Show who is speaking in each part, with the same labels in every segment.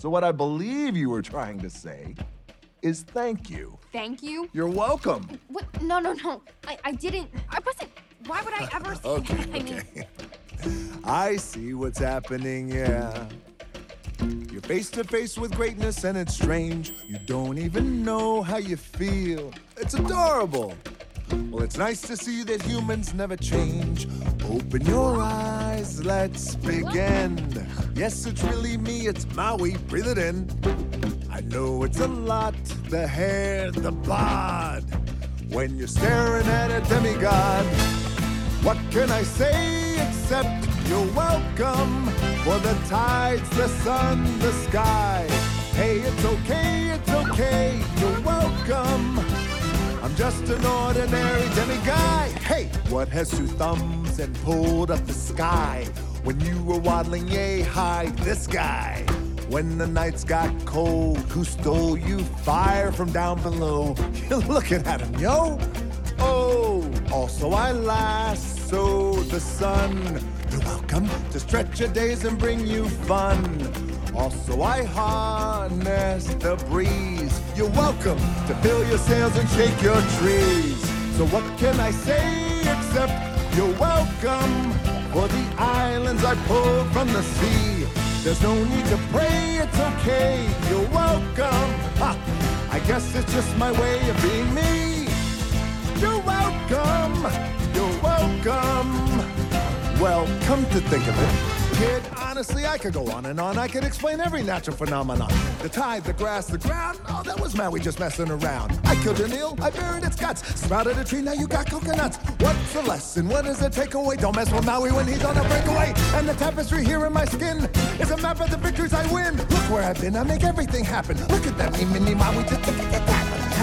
Speaker 1: So what I believe you were trying to say is thank you.
Speaker 2: Thank you?
Speaker 1: You're welcome.
Speaker 2: What? No. I didn't. I wasn't. Why would I ever say that? I mean,
Speaker 1: I see what's happening, yeah. You're face to face with greatness and it's strange. You don't even know how you feel. It's adorable. Well, it's nice to see that humans never change. Open your eyes, let's begin. Yes, it's really me, it's Maui, breathe it in. I know it's a lot, the hair, the bod. When you're staring at a demigod, what can I say except you're welcome? For the tides, the sun, the sky. Hey, it's okay, you're welcome. I'm just an ordinary demiguy. Hey, what has two thumbs and pulled up the sky? When you were waddling yay high, this guy. When the nights got cold, who stole you fire from down below? You're looking at him, yo. Oh, also I lasso the sun. You're welcome to stretch your days and bring you fun. Also I harness the breeze. You're welcome to fill your sails and shake your trees. So what can I say except you're welcome for the islands I pulled from the sea. There's no need to pray, it's okay, you're welcome. Ha, I guess it's just my way of being me. You're welcome, you're welcome. Well, come to think of it, kid, honestly, I could go on and on. I could explain every natural phenomenon. The tide, the grass, the ground. Oh, that was Maui just messing around. I killed an eel, I buried its guts. Sprouted a tree, now you got coconuts. What's the lesson? What is the takeaway? Don't mess with Maui when he's on a breakaway. And the tapestry here in my skin is a map of the victories I win. Look where I've been, I make everything happen. Look at that, me, mini Maui, just look at that.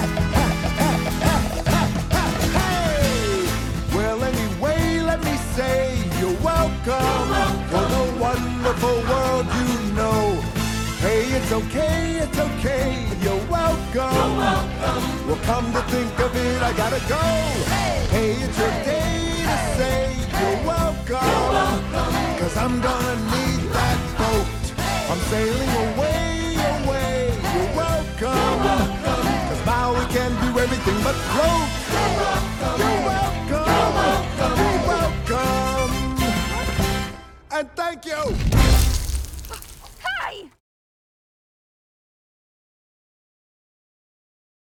Speaker 1: Well, anyway, let me say you're welcome for the wonderful world you know. Hey, it's okay, you're welcome. Well, come to think of it, I gotta go. Hey, it's your day to say you're welcome. Cause I'm gonna need that boat. I'm sailing away, you're welcome. Cause Maui can do everything but float.